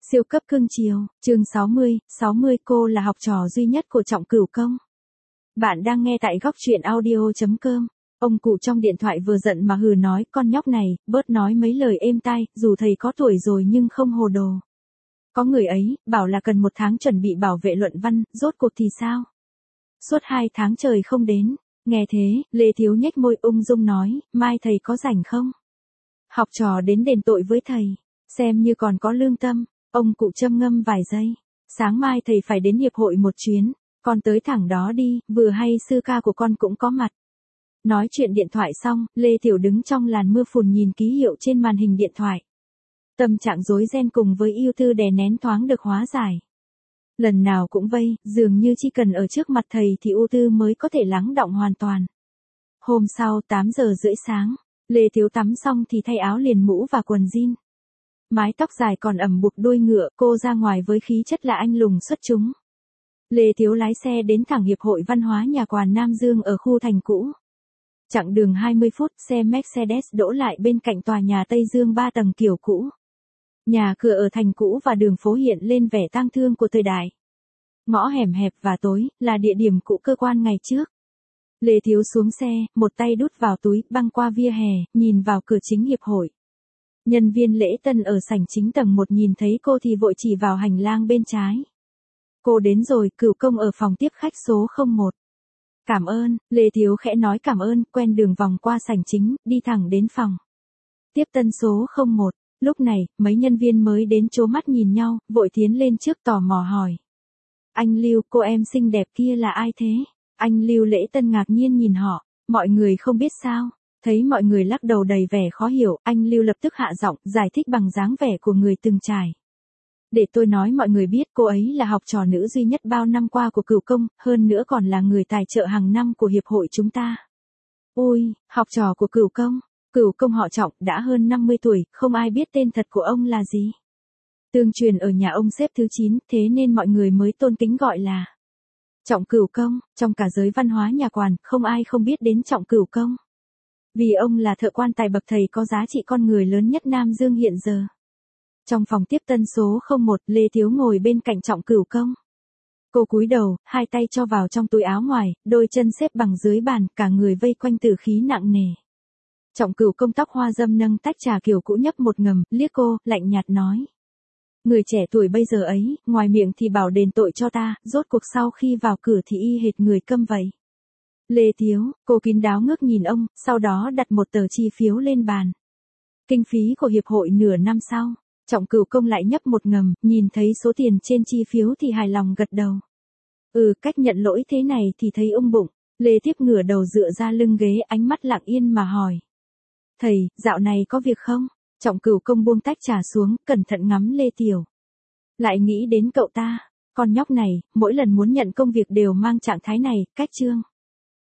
Siêu cấp cưng chiều, chương 60 cô là học trò duy nhất của Trọng Cửu Công. Bạn đang nghe tại góc truyện audio.com. Ông cụ trong điện thoại vừa giận mà hừ nói, con nhóc này, bớt nói mấy lời êm tai, dù thầy có tuổi rồi nhưng không hồ đồ. Có người ấy, bảo là cần 1 tháng chuẩn bị bảo vệ luận văn, rốt cuộc thì sao? Suốt 2 tháng trời không đến. Nghe thế, Lê Thiếu nhếch môi ung dung nói, mai thầy có rảnh không? Học trò đến đền tội với thầy, xem như còn có lương tâm. Ông cụ châm ngâm vài giây. Sáng mai thầy phải đến hiệp hội một chuyến, con tới thẳng đó đi, vừa hay sư ca của con cũng có mặt. Nói chuyện điện thoại xong, Lê Tiểu đứng trong làn mưa phùn nhìn ký hiệu trên màn hình điện thoại. Tâm trạng rối ren cùng với ưu tư đè nén thoáng được hóa giải. Lần nào cũng vây, dường như chỉ cần ở trước mặt thầy thì ưu tư mới có thể lắng đọng hoàn toàn. Hôm sau 8:30 sáng, Lê Thiếu tắm xong thì thay áo liền mũ và quần jean. Mái tóc dài còn ẩm buộc đuôi ngựa, cô ra ngoài với khí chất là anh lùng xuất chúng. Lê Thiếu lái xe đến thẳng Hiệp hội Văn hóa Nhà quà Nam Dương ở khu thành cũ. Chặng đường 20 phút, xe Mercedes đỗ lại bên cạnh tòa nhà Tây Dương 3 tầng kiểu cũ. Nhà cửa ở thành cũ và đường phố hiện lên vẻ tang thương của thời đại. Ngõ hẻm hẹp và tối, là địa điểm cũ cơ quan ngày trước. Lê Thiếu xuống xe, một tay đút vào túi, băng qua vỉa hè, nhìn vào cửa chính hiệp hội. Nhân viên lễ tân ở sảnh chính tầng 1 nhìn thấy cô thì vội chỉ vào hành lang bên trái. Cô đến rồi, Cửu Công ở phòng tiếp khách số 01. Cảm ơn, Lê Thiếu khẽ nói cảm ơn, quen đường vòng qua sảnh chính, đi thẳng đến phòng tiếp tân số 01. Lúc này, mấy nhân viên mới đến chố mắt nhìn nhau, vội tiến lên trước tò mò hỏi. Anh Lưu, cô em xinh đẹp kia là ai thế? Anh Lưu lễ tân ngạc nhiên nhìn họ, mọi người không biết sao? Thấy mọi người lắc đầu đầy vẻ khó hiểu, anh Lưu lập tức hạ giọng, giải thích bằng dáng vẻ của người từng trải. Để tôi nói mọi người biết, cô ấy là học trò nữ duy nhất bao năm qua của Cửu Công, hơn nữa còn là người tài trợ hàng năm của hiệp hội chúng ta. Ôi, học trò của Cửu Công họ Trọng, đã hơn 50 tuổi, không ai biết tên thật của ông là gì. Tương truyền ở nhà ông xếp thứ 9, thế nên mọi người mới tôn kính gọi là Trọng Cửu Công. Trong cả giới văn hóa nhà quản, không ai không biết đến Trọng Cửu Công. Vì ông là thợ quan tài bậc thầy có giá trị con người lớn nhất Nam Dương hiện giờ. Trong phòng tiếp tân số 01, Lê Thiếu ngồi bên cạnh Trọng Cửu Công. Cô cúi đầu, hai tay cho vào trong túi áo ngoài, đôi chân xếp bằng dưới bàn, cả người vây quanh tử khí nặng nề. Trọng Cửu Công tóc hoa dâm nâng tách trà kiểu cũ nhấp một ngầm, liếc cô, lạnh nhạt nói. Người trẻ tuổi bây giờ ấy, ngoài miệng thì bảo đền tội cho ta, rốt cuộc sau khi vào cửa thì y hệt người câm vậy. Lê Thiếu, cô kín đáo ngước nhìn ông, sau đó đặt một tờ chi phiếu lên bàn. Kinh phí của hiệp hội nửa năm sau, Trọng Cửu Công lại nhấp một ngầm, nhìn thấy số tiền trên chi phiếu thì hài lòng gật đầu. Cách nhận lỗi thế này thì thấy ung bụng. Lê Tiếp ngửa đầu dựa ra lưng ghế, ánh mắt lặng yên mà hỏi. Thầy, dạo này có việc không? Trọng Cửu Công buông tách trà xuống, cẩn thận ngắm Lê Tiểu. Lại nghĩ đến cậu ta, con nhóc này, mỗi lần muốn nhận công việc đều mang trạng thái này, cách chương.